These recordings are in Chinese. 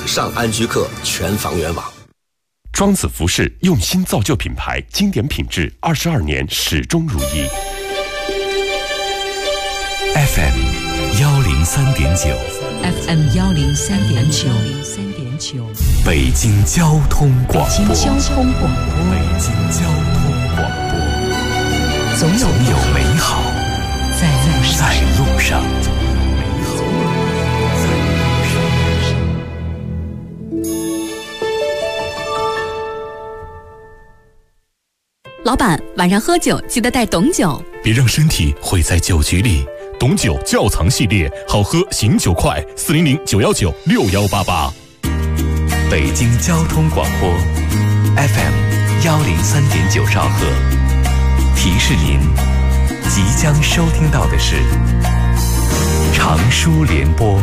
上安居客全房源网。 庄子服饰用心造就品牌，经典品质22年始终如一。 FM 103.9 FM 103.9 北京交通广播。 北京交通广播。 北京交通广播。 总有美好在路上。 老板，晚上喝酒记得带董酒， 别让身体毁在酒局里。董酒窖藏系列，好喝醒酒快，400-919-6188。北京交通广播 FM 103.9兆赫，提示您即将收听到的是长舒联播。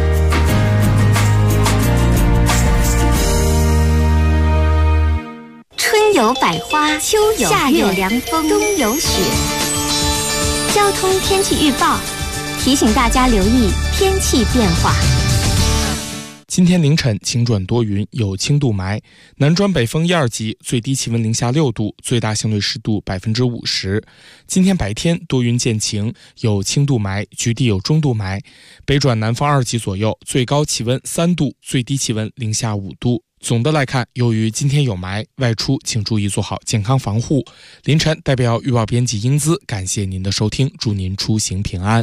春有百花，秋有夏有凉风，冬有雪。交通天气预报提醒大家留意天气变化。 今天凌晨晴转多云，有轻度霾，南转北风1、2级，最低气温零下6度，最大相对湿度50%。今天白天多云见晴，有轻度霾，局地有中度霾，北转南风2级左右，最高气温3度，最低气温零下5度。总的来看，由于今天有霾，外出请注意做好健康防护。凌晨代表预报编辑英姿，感谢您的收听，祝您出行平安。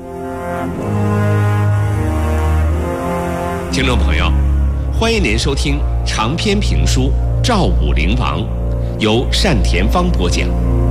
听众朋友，欢迎您收听长篇评书《赵武灵王》，由单田芳播讲。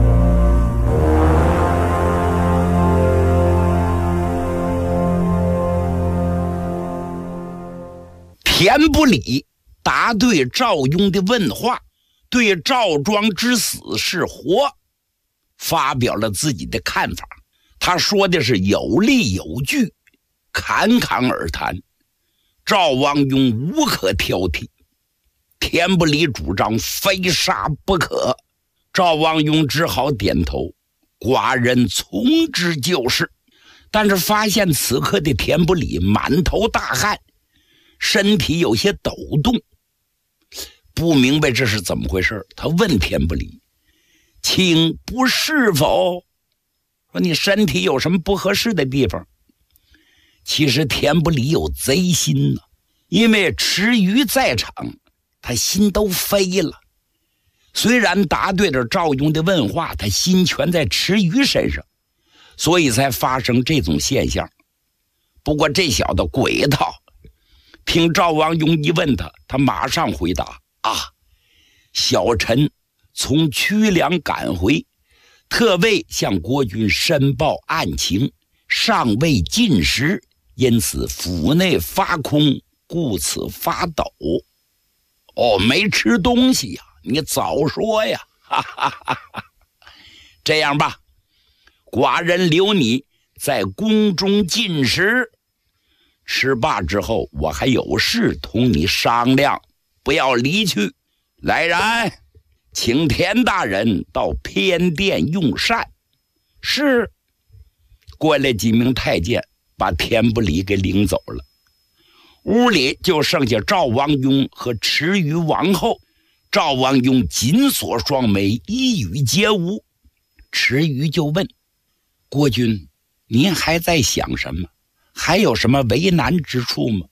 田不礼答对赵雍的问话，对赵庄之死是活发表了自己的看法。他说的是有理有据，侃侃而谈，赵王雍无可挑剔。田不礼主张非杀不可，赵王雍只好点头，寡人从之就是。但是发现此刻的田不礼满头大汗，身体有些抖动，不明白这是怎么回事。他问田不礼：“请不是否？”说你身体有什么不合适的地方？其实田不礼有贼心呢，因为池鱼在场，他心都飞了。虽然答对了赵雍的问话，他心全在池鱼身上，所以才发生这种现象。不过这小子鬼套，听赵王雍一问他，他马上回答：“小臣从曲梁赶回，特为向国君申报案情，尚未进食，因此腹内发空，故此发抖。”没吃东西呀，你早说呀！哈哈哈哈。这样吧，寡人留你在宫中进食，吃罢之后，我还有事同你商量，不要离去。来人，请田大人到偏殿用膳。是。过来几名太监，把田不礼给领走了。屋里就剩下赵王雍和池鱼王后。赵王雍紧锁双眉，一语皆无。池鱼就问：“国君，您还在想什么？还有什么为难之处吗？”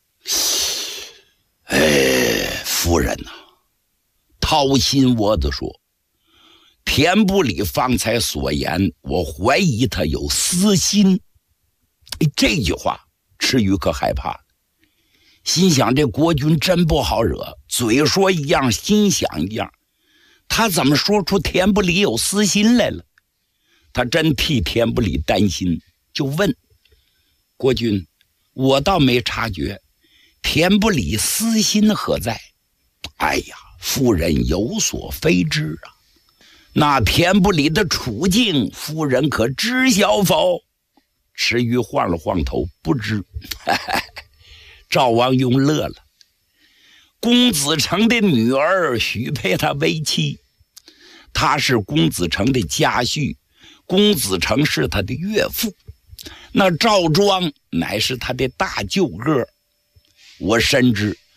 夫人呐，掏心窝子说，田不礼方才所言，我怀疑他有私心。这句话池鱼可害怕了，心想这国君真不好惹，嘴说一样心想一样，他怎么说出田不礼有私心来了？他真替田不礼担心，就问国君：“我倒没察觉，田不礼私心何在？”哎呀，夫人有所非知啊，那田不礼的处境，夫人可知晓否？池鱼晃了晃头，不知。赵王雍乐了，公子成的女儿许配他为妻，他是公子成的家婿，公子成是他的岳父，那赵庄乃是他的大舅哥。我深知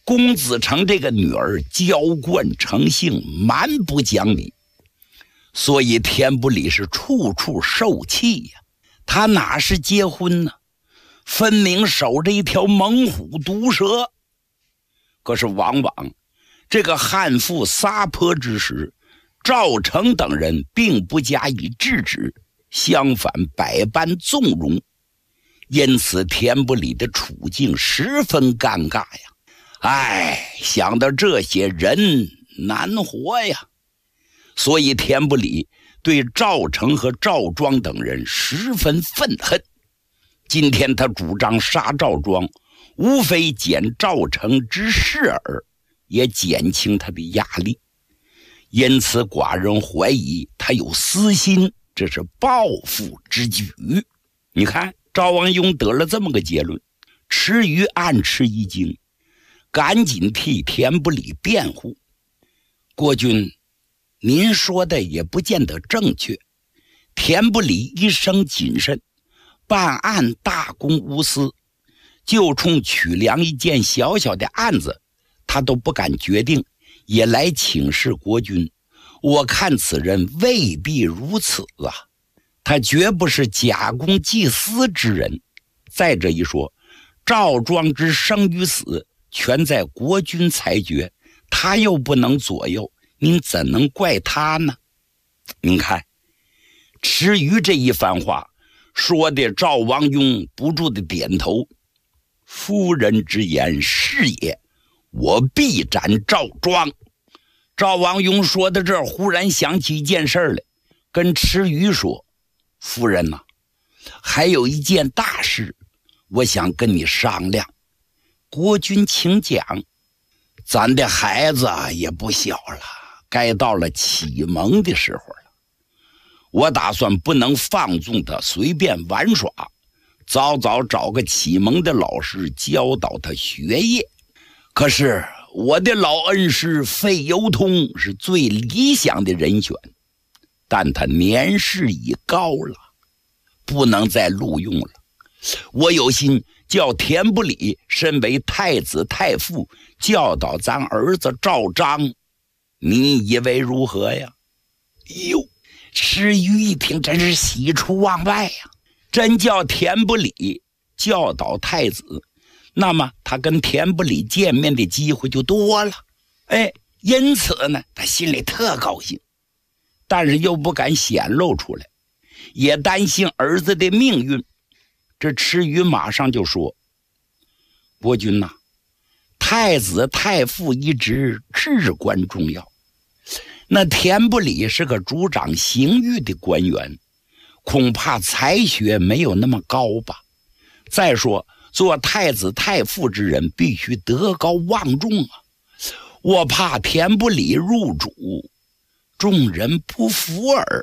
公子成这个女儿娇惯成性，蛮不讲理，所以田不礼是处处受气呀。他哪是结婚呢？分明守着一条猛虎毒蛇。可是往往这个悍妇撒泼之时，赵成等人并不加以制止，相反百般纵容，因此田不礼的处境十分尴尬呀。想到这些人难活呀，所以田不礼对赵成和赵庄等人十分愤恨。今天他主张杀赵庄，无非减赵成之势耳，也减轻他的压力。因此寡人怀疑他有私心，这是报复之举。你看赵王雍得了这么个结论，池鱼暗吃一惊，赶紧替田不礼辩护。国君，您说的也不见得正确。田不礼一生谨慎，办案大公无私，就冲曲梁一件小小的案子，他都不敢决定，也来请示国君。我看此人未必如此啊，他绝不是假公济私之人。再者一说，赵庄之生与死全在国君裁决，他又不能左右，您怎能怪他呢？您看池鱼这一番话说的赵王雍不住的点头。夫人之言是也，我必斩赵庄。赵王雍说到这儿，忽然想起一件事来，跟池鱼说：夫人呐，还有一件大事，我想跟你商量。国君请讲。咱的孩子也不小了，该到了启蒙的时候了。我打算不能放纵他随便玩耍，早早找个启蒙的老师教导他学业。可是我的老恩师费由通是最理想的人选，但他年事已高了，不能再录用了。我有心叫田不礼身为太子太傅，教导咱儿子赵章，你以为如何呀？哟，池鱼一听真是喜出望外呀，真叫田不礼教导太子，那么他跟田不礼见面的机会就多了。因此呢，他心里特高兴，但是又不敢显露出来，也担心儿子的命运。这池鱼马上就说：国君呐，太子太傅一职至关重要，那田不礼是个主掌刑狱的官员，恐怕才学没有那么高吧。再说做太子太傅之人必须德高望重啊，我怕田不礼入主，众人不服耳。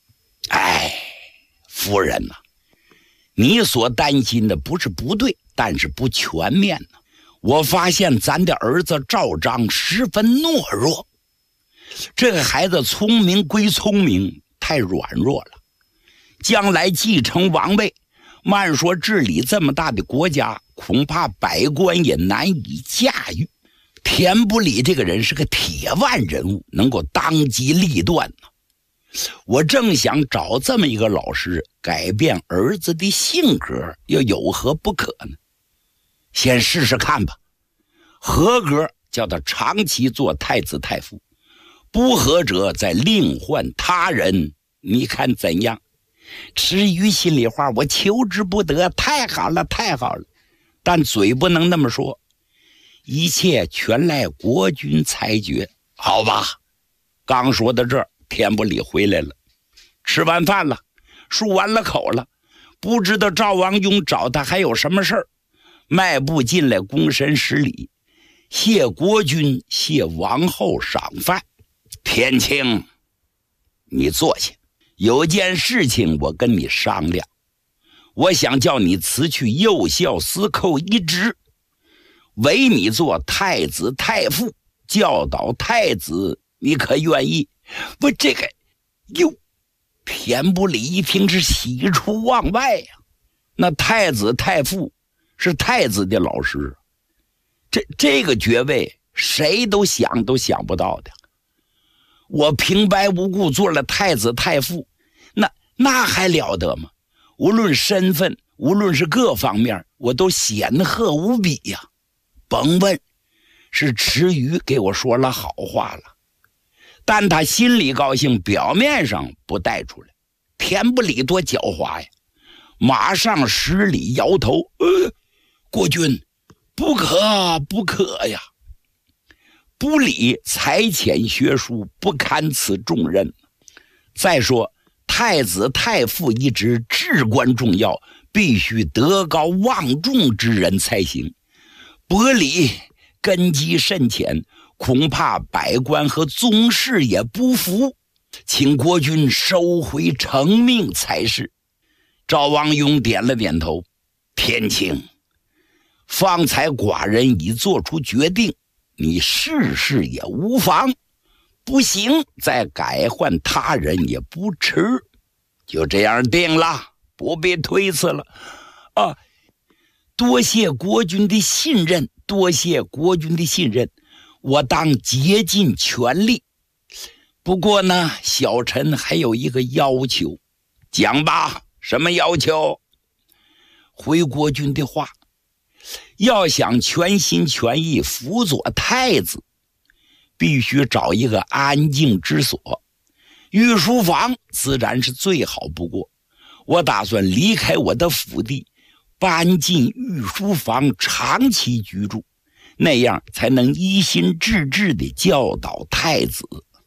夫人呐，你所担心的不是不对，但是不全面呢。我发现咱的儿子赵章十分懦弱，这个孩子聪明归聪明，太软弱了。将来继承王位，慢说治理这么大的国家，恐怕百官也难以驾驭。田不礼这个人是个铁腕人物，能够当机立断呢。我正想找这么一个老师改变儿子的性格，又有何不可呢？先试试看吧，合格叫他长期做太子太傅，不合者再另换他人，你看怎样？池鱼心里话，我求之不得，太好了太好了，但嘴不能那么说，一切全赖国君裁决，好吧？刚说到这儿，田不礼回来了，吃完饭了，漱完了口了，不知道赵王雍找他还有什么事儿，迈步进来躬身施礼，谢国君，谢王后赏饭。田青，你坐下，有件事情我跟你商量，我想叫你辞去右校司寇一职，委你做太子太傅，教导太子，你可愿意？不，这个哟，田不礼一听是喜出望外呀。那太子太傅是太子的老师， 这个爵位谁都想不到的。我平白无故做了太子太傅，那还了得吗？无论身份，无论是各方面，我都显赫无比呀。甭问，是池鱼给我说了好话了，但他心里高兴，表面上不带出来。田不理多狡猾呀，马上施礼摇头，国君，不可呀！不理才浅学书，不堪此重任。再说太子太傅一职至关重要，必须德高望重之人才行。伯礼根基甚浅，恐怕百官和宗室也不服，请国君收回成命才是。赵王雍点了点头，天卿，方才寡人已做出决定，你试试也无妨，不行再改换他人也不迟。就这样定了，不必推辞了。多谢国君的信任，我当竭尽全力。不过呢，小臣还有一个要求。讲吧，什么要求？回国君的话，要想全心全意辅佐太子，必须找一个安静之所。御书房自然是最好不过，我打算离开我的府邸，搬进御书房长期居住，那样才能一心致志地教导太子。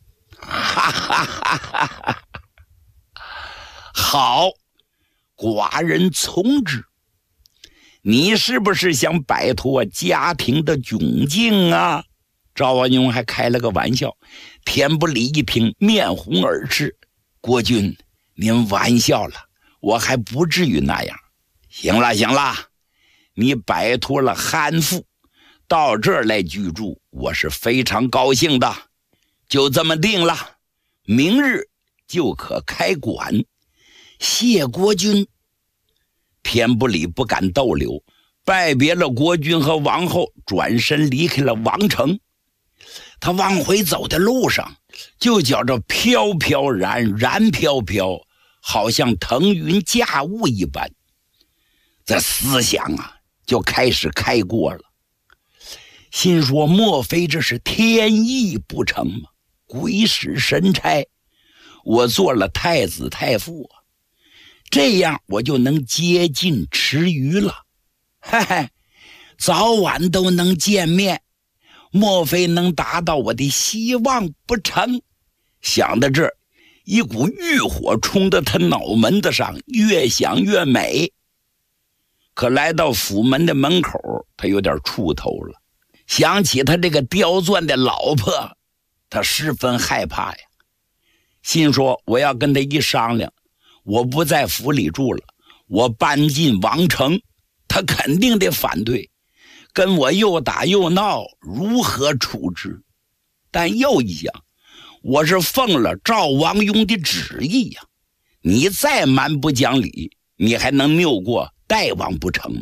好，寡人从之。你是不是想摆脱家庭的窘境啊？赵王雍还开了个玩笑。田不理一听，面红耳赤。国君，您玩笑了，我还不至于那样。行了，你摆脱了憨妇，到这儿来居住，我是非常高兴的。就这么定了，明日就可开馆。谢国君。田不理不敢逗留，拜别了国君和王后，转身离开了王城。他往回走的路上，就觉着飘飘然，然飘飘，好像腾云驾雾一般。这思想啊，就开始开过了。心说，莫非这是天意不成吗？鬼使神差，我做了太子太傅啊，这样我就能接近池鱼了。嘿嘿，早晚都能见面，莫非能达到我的希望不成？想到这儿，一股欲火冲到他脑门子上，越想越美。可来到府门的门口，他有点怵头了，想起他这个刁钻的老婆，他十分害怕呀。心说，我要跟他一商量，我不在府里住了，我搬进王城，他肯定得反对，跟我又打又闹，如何处置？但又一想，我是奉了赵王雍的旨意呀，你再蛮不讲理，你还能拗过代王不成吗？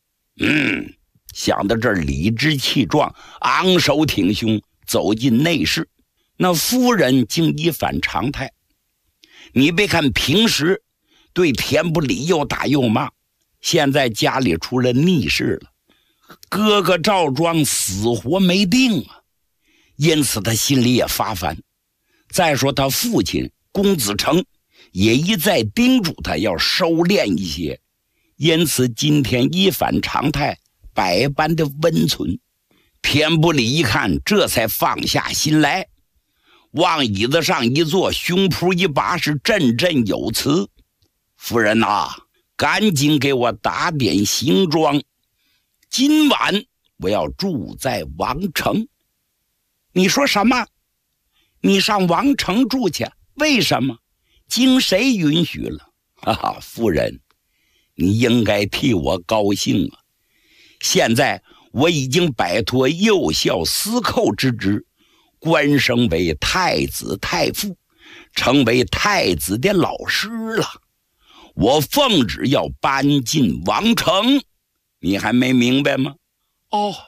想到这儿，理直气壮，昂首挺胸走进内室。那夫人竟一反常态，你别看平时对田不理又打又骂，现在家里出了逆事了，哥哥赵庄死活没定啊，因此他心里也发烦。再说他父亲公子成也一再叮嘱他要收敛一些，因此今天一反常态，百般的温存。田不理一看，这才放下心来，往椅子上一坐，胸脯一拔，是振振有词：夫人啊，赶紧给我打点行装，今晚我要住在王城。你说什么？你上王城住去？为什么？经谁允许了？夫人，你应该替我高兴啊！现在我已经摆脱幼校司寇之职，官升为太子太傅，成为太子的老师了。我奉旨要搬进王城，你还没明白吗？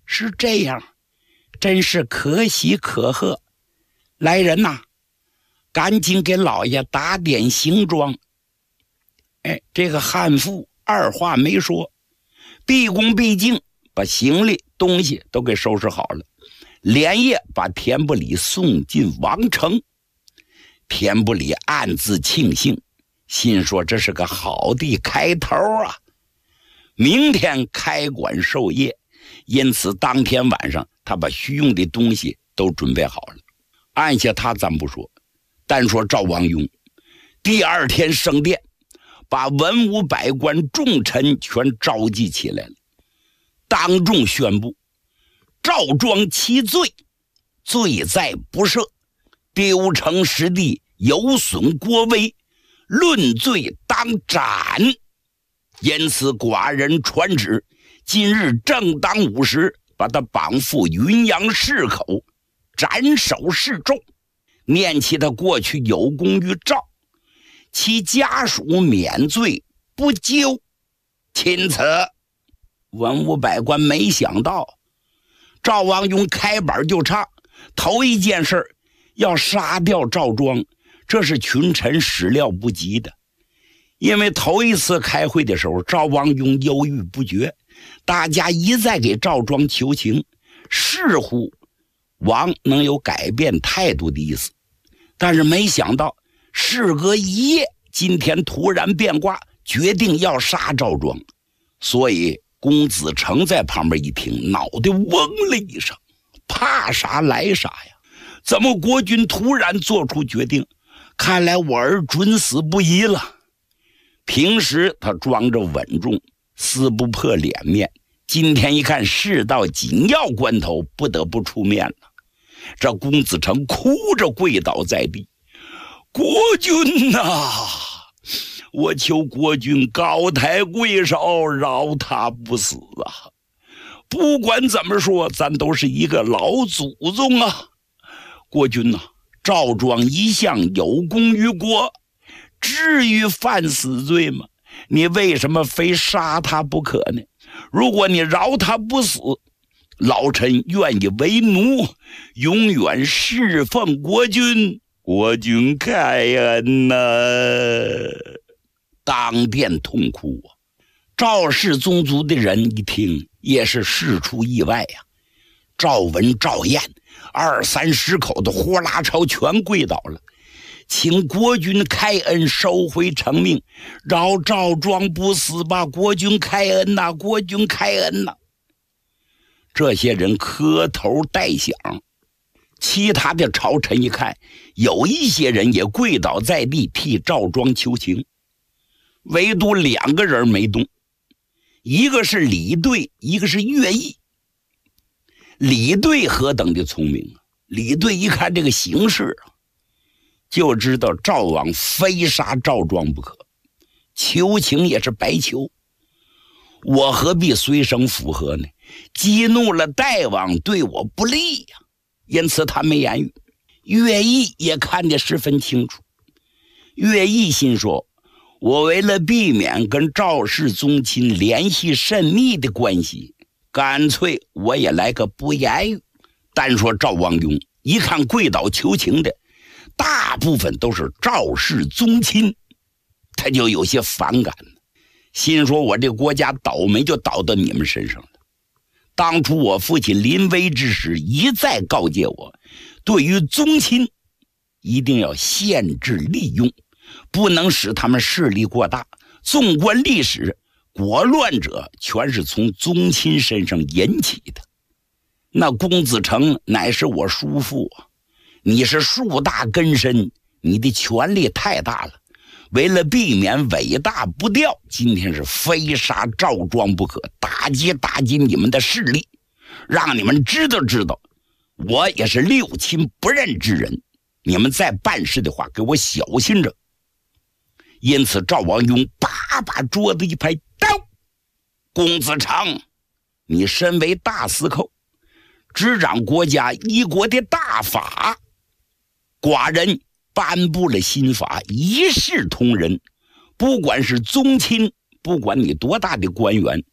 是这样，真是可喜可贺。来人呐，赶紧给老爷打点行装。这个汉妇二话没说，毕恭毕敬把行李东西都给收拾好了，连夜把田不里送进王城。田不里暗自庆幸，心说这是个好的开头啊，明天开馆授业。因此当天晚上他把需用的东西都准备好了。按下他咱不说，单说赵王雍第二天升殿，把文武百官重臣全召集起来了，当众宣布赵庄其罪，罪在不赦，丢城失地，有损国威，论罪当斩。因此寡人传旨，今日正当午时，把他绑赴云阳市口，斩首示众，念其他过去有功于赵，其家属免罪不究。钦此。文武百官没想到赵王雍开板就唱，头一件事要杀掉赵庄，这是群臣始料不及的。因为头一次开会的时候，赵王雍犹豫不决，大家一再给赵庄求情，似乎王能有改变态度的意思。但是没想到事隔一夜，今天突然变卦，决定要杀赵庄。所以公子成在旁边一听，脑袋嗡了一声，怕啥来啥呀，怎么国君突然做出决定？看来我儿准死不疑了。平时他装着稳重，撕不破脸面，今天一看事到紧要关头，不得不出面了。这公子成哭着跪倒在地，国君呐，我求国君高抬贵手，饶他不死啊！不管怎么说，咱都是一个老祖宗啊！国君呐，赵庄一向有功于国，至于犯死罪吗？你为什么非杀他不可呢？如果你饶他不死，老臣愿意为奴，永远侍奉国君。国君开恩呐！当殿痛哭啊！赵氏宗族的人一听，也是事出意外呀。赵文、赵燕20-30口的呼啦超全跪倒了，请国君开恩，收回成命，饶赵庄不死吧！国君开恩呐！国君开恩呐！这些人磕头带响。其他的朝臣一看，有一些人也跪倒在地替赵庄求情，唯独2个人没动，一个是李兑，一个是乐毅。李兑何等的聪明啊！李兑一看这个形势啊，就知道赵王非杀赵庄不可，求情也是白求，我何必随声附和呢？激怒了代王，对我不利呀。因此他没言语。乐毅也看得十分清楚，乐毅心说，我为了避免跟赵氏宗亲联系甚密的关系，干脆我也来个不言语。单说赵王雍一看跪倒求情的大部分都是赵氏宗亲，他就有些反感了，心说我这个国家倒霉就倒到你们身上了。当初我父亲临危之时一再告诫我，对于宗亲一定要限制利用，不能使他们势力过大。纵观历史，国乱者全是从宗亲身上引起的。那公子成乃是我叔父啊，你是树大根深，你的权力太大了，为了避免尾大不掉，今天是非杀赵庄不可，打击你们的势力，让你们知道我也是六亲不认之人，你们再办事的话给我小心着。因此赵王雍把桌子一拍，到公子成，你身为大司寇，执掌国家一国的大法，寡人颁布了新法，一视同仁，不管是宗亲，不管你多大的官员，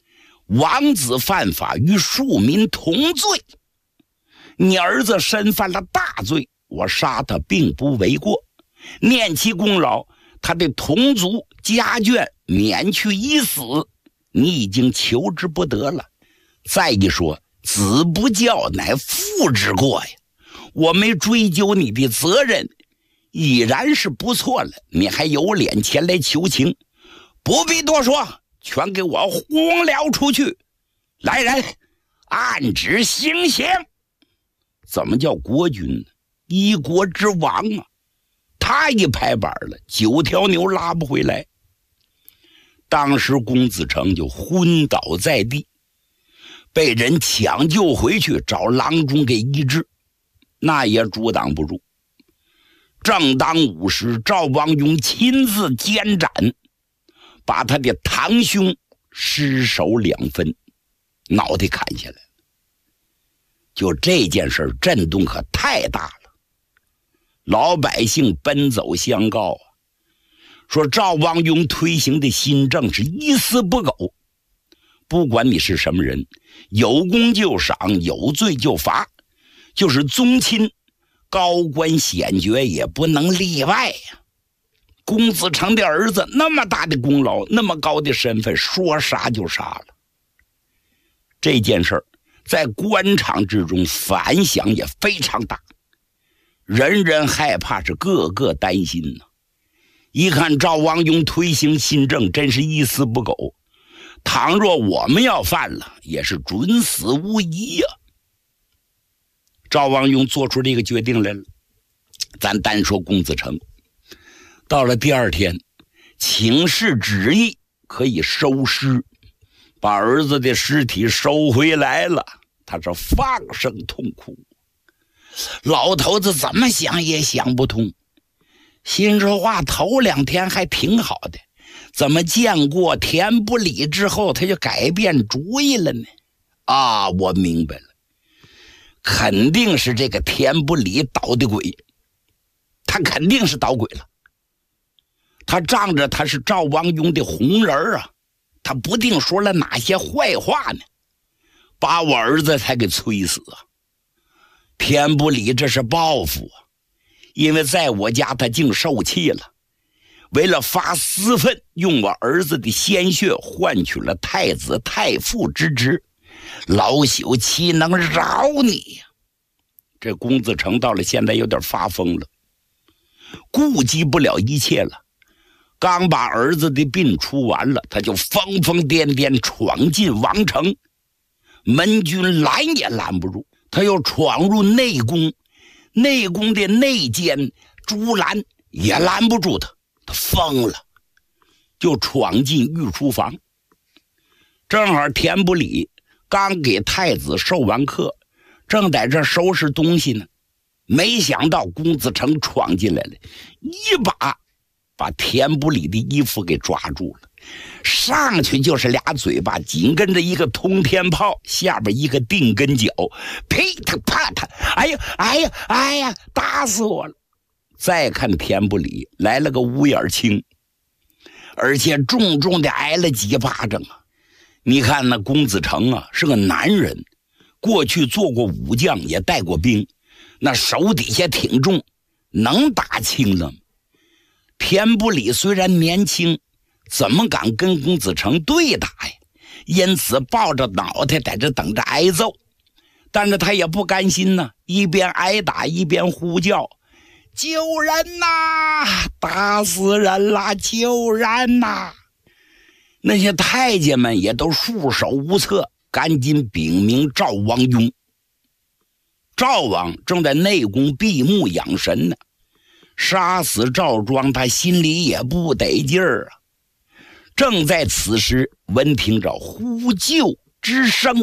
王子犯法与庶民同罪，你儿子身犯了大罪，我杀他并不为过，念其功劳，他的同族家眷免去一死，你已经求之不得了。再一说，子不教乃父之过呀，我没追究你的责任，已然是不错了，你还有脸前来求情？不必多说，全给我轰了出去！来人，按旨行刑！怎么叫国君呢？一国之王啊！他一拍板了，9条牛拉不回来。当时公子成就昏倒在地，被人抢救回去，找郎中给医治，那也阻挡不住。正当午时，赵王雍亲自监斩，把他的堂兄尸首2分，脑袋砍下来。就这件事震动可太大了，老百姓奔走相告啊，说赵王雍推行的新政是一丝不苟，不管你是什么人，有功就赏，有罪就罚，就是宗亲高官显爵也不能例外呀。公子成的儿子那么大的功劳，那么高的身份，说杀就杀了。这件事在官场之中反响也非常大，人人害怕，是个个担心呢。一看赵王雍推行新政，真是一丝不苟，倘若我们要犯了，也是准死无疑呀。赵王雍做出这个决定来了。咱单说公子成，到了第2天，请示旨意可以收尸，把儿子的尸体收回来了。他是放声痛哭，老头子怎么想也想不通，心说话头2天还挺好的，怎么见过田不理之后他就改变主意了呢？啊，我明白了，肯定是这个田不理捣的鬼，他肯定是捣鬼了。他仗着他是赵王雍的红人啊，他不定说了哪些坏话呢，把我儿子才给催死啊！田不理这是报复啊，因为在我家他竟受气了，为了发私愤，用我儿子的鲜血换取了太子太傅之职，老朽岂能饶你呀？这公子成到了现在有点发疯了，顾及不了一切了。刚把儿子的病出完了，他就疯疯癫癫闯进王城，门军拦也拦不住。他又闯入内宫，内宫的内监朱兰也拦不住他，他疯了，就闯进御厨房。正好田不理刚给太子授完课，正在这收拾东西呢，没想到公子成闯进来了，一把田不理的衣服给抓住了，上去就是2嘴巴，紧跟着一个通天炮，下边一个定根脚，噼他啪他，哎呀，打死我了！再看田不理来了个五眼青，而且重重的挨了几巴掌啊！你看那公子成啊，是个男人，过去做过武将，也带过兵，那手底下挺重，能打轻了吗？田不理虽然年轻，怎么敢跟公子成对打呀？因此抱着脑袋在这等着挨揍，但是他也不甘心呢，一边挨打一边呼叫：救人呐！打死人啦！救人呐！那些太监们也都束手无策，赶紧禀明赵王雍。赵王正在内宫闭目养神呢，杀死赵庄，他心里也不得劲儿啊。正在此时，闻听着呼救之声。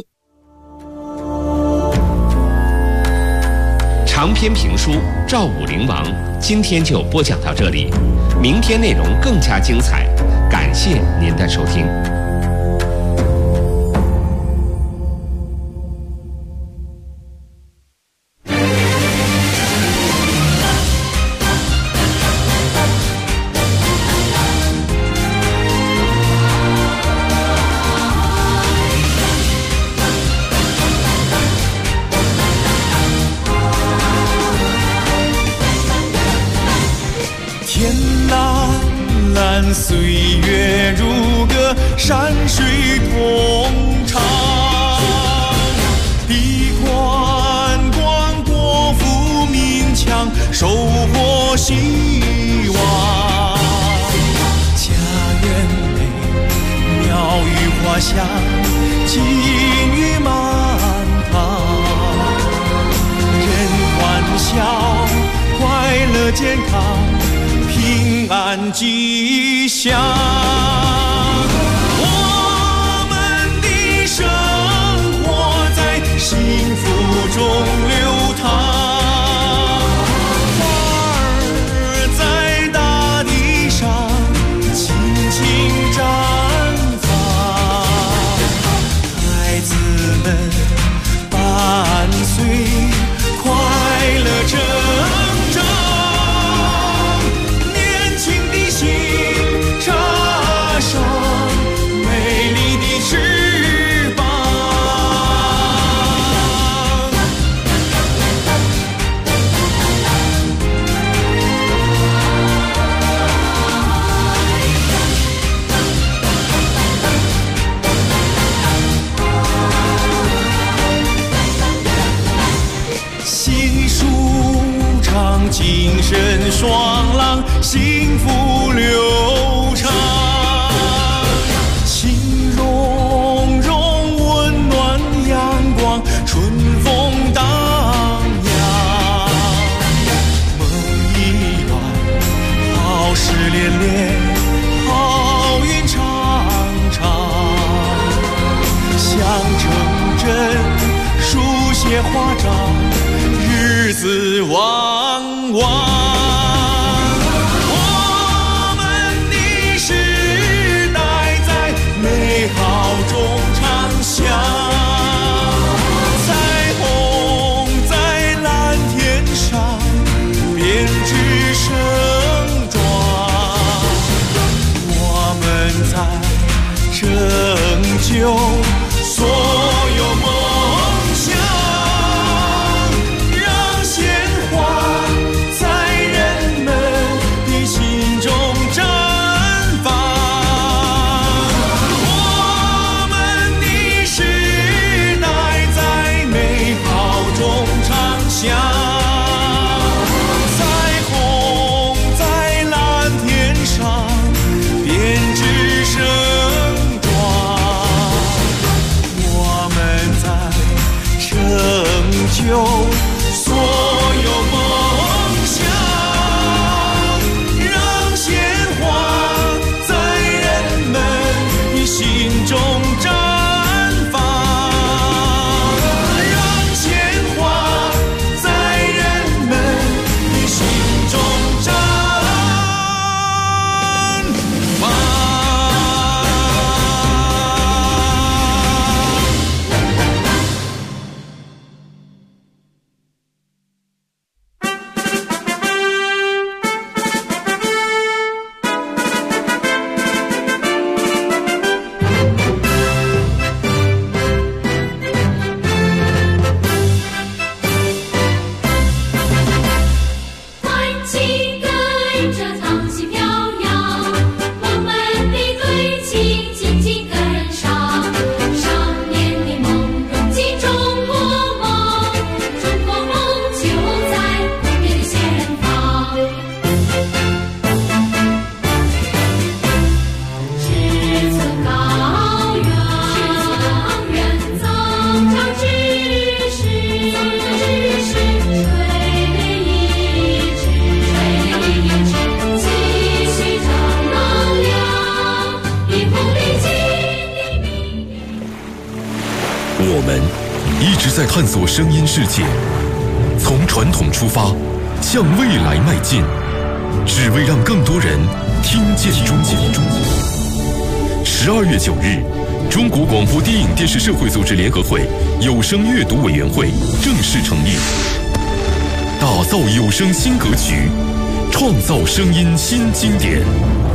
长篇评书《赵武灵王》今天就播讲到这里，明天内容更加精彩，感谢您的收听。 看岁月如歌，山水同唱。地宽广，国富民强，收获希望。家园美，鸟语花香，金玉满堂。人欢笑，快乐健康，平安吉祥。我们的生活在幸福中流淌。伴随快乐成长，年轻的心插上美丽的翅膀。精神爽朗，幸福流畅，情融融，温暖阳光，春风荡漾。梦一晚，好事连连，好运常常。想成真，书写华章，日子旺旺。我们的时代在美好中长响，彩虹在蓝天上编织盛装。我们在成就所有梦想。就所有梦想，让鲜花在人们的心中绽放，让鲜花在人们的心中绽放。 我们一直在探索声音世界，从传统出发，向未来迈进，只为让更多人听见中国。12月9日，中国广播电影电视社会组织联合会有声阅读委员会正式成立，打造有声新格局，创造声音新经典。